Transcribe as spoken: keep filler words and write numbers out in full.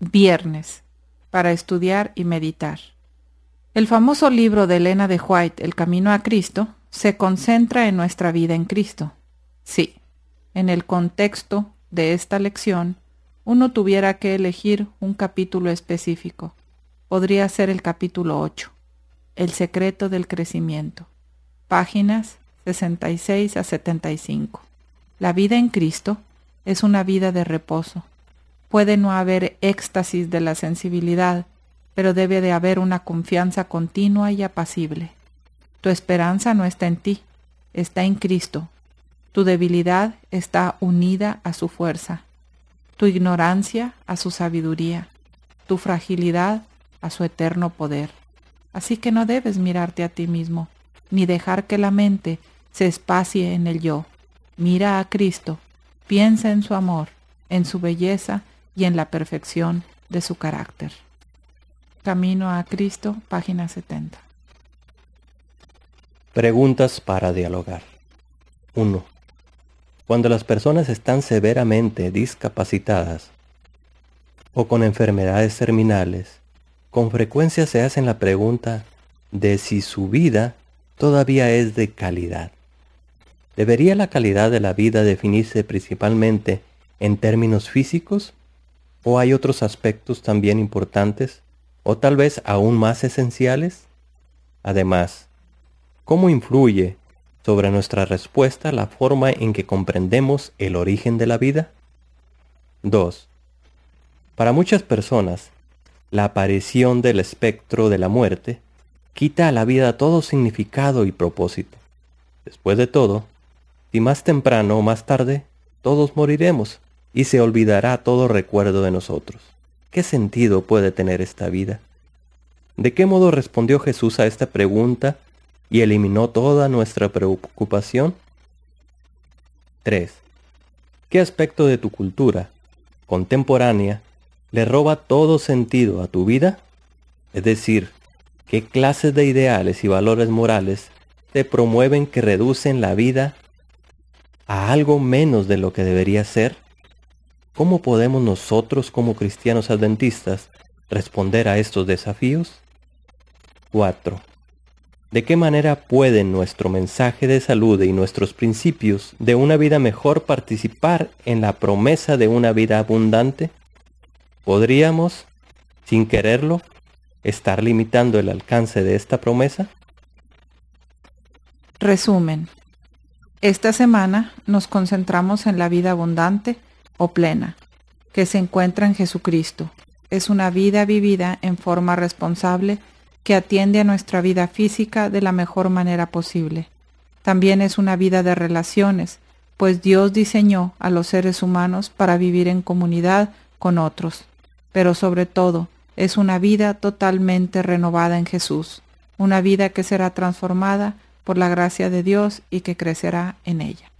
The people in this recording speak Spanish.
Viernes, para estudiar y meditar. El famoso libro de Elena de White, El Camino a Cristo, se concentra en nuestra vida en Cristo. Sí, en el contexto de esta lección, uno tuviera que elegir un capítulo específico. Podría ser el capítulo ocho, El secreto del crecimiento, páginas sesenta y seis a setenta y cinco. La vida en Cristo es una vida de reposo. Puede no haber éxtasis de la sensibilidad, pero debe de haber una confianza continua y apacible. Tu esperanza no está en ti, está en Cristo. Tu debilidad está unida a su fuerza, tu ignorancia a su sabiduría, tu fragilidad a su eterno poder. Así que no debes mirarte a ti mismo, ni dejar que la mente se espacie en el yo. Mira a Cristo, piensa en su amor, en su belleza y en la perfección de su carácter. Camino a Cristo, página setenta. Preguntas para dialogar. uno. Cuando las personas están severamente discapacitadas o con enfermedades terminales, con frecuencia se hacen la pregunta de si su vida todavía es de calidad. ¿Debería la calidad de la vida definirse principalmente en términos físicos? ¿O hay otros aspectos también importantes o tal vez aún más esenciales? Además, ¿cómo influye sobre nuestra respuesta la forma en que comprendemos el origen de la vida? dos. Para muchas personas, la aparición del espectro de la muerte quita a la vida todo significado y propósito. Después de todo, si más temprano o más tarde, todos moriremos y se olvidará todo recuerdo de nosotros. ¿Qué sentido puede tener esta vida? ¿De qué modo respondió Jesús a esta pregunta y eliminó toda nuestra preocupación? tres. ¿Qué aspecto de tu cultura contemporánea le roba todo sentido a tu vida? Es decir, ¿qué clases de ideales y valores morales te promueven que reducen la vida a algo menos de lo que debería ser? ¿Cómo podemos nosotros como cristianos adventistas responder a estos desafíos? cuatro. ¿De qué manera pueden nuestro mensaje de salud y nuestros principios de una vida mejor participar en la promesa de una vida abundante? ¿Podríamos, sin quererlo, estar limitando el alcance de esta promesa? Resumen. Esta semana nos concentramos en la vida abundante o plena, que se encuentra en Jesucristo. Es una vida vivida en forma responsable que atiende a nuestra vida física de la mejor manera posible. También es una vida de relaciones, pues Dios diseñó a los seres humanos para vivir en comunidad con otros. Pero sobre todo, es una vida totalmente renovada en Jesús, una vida que será transformada por la gracia de Dios y que crecerá en ella.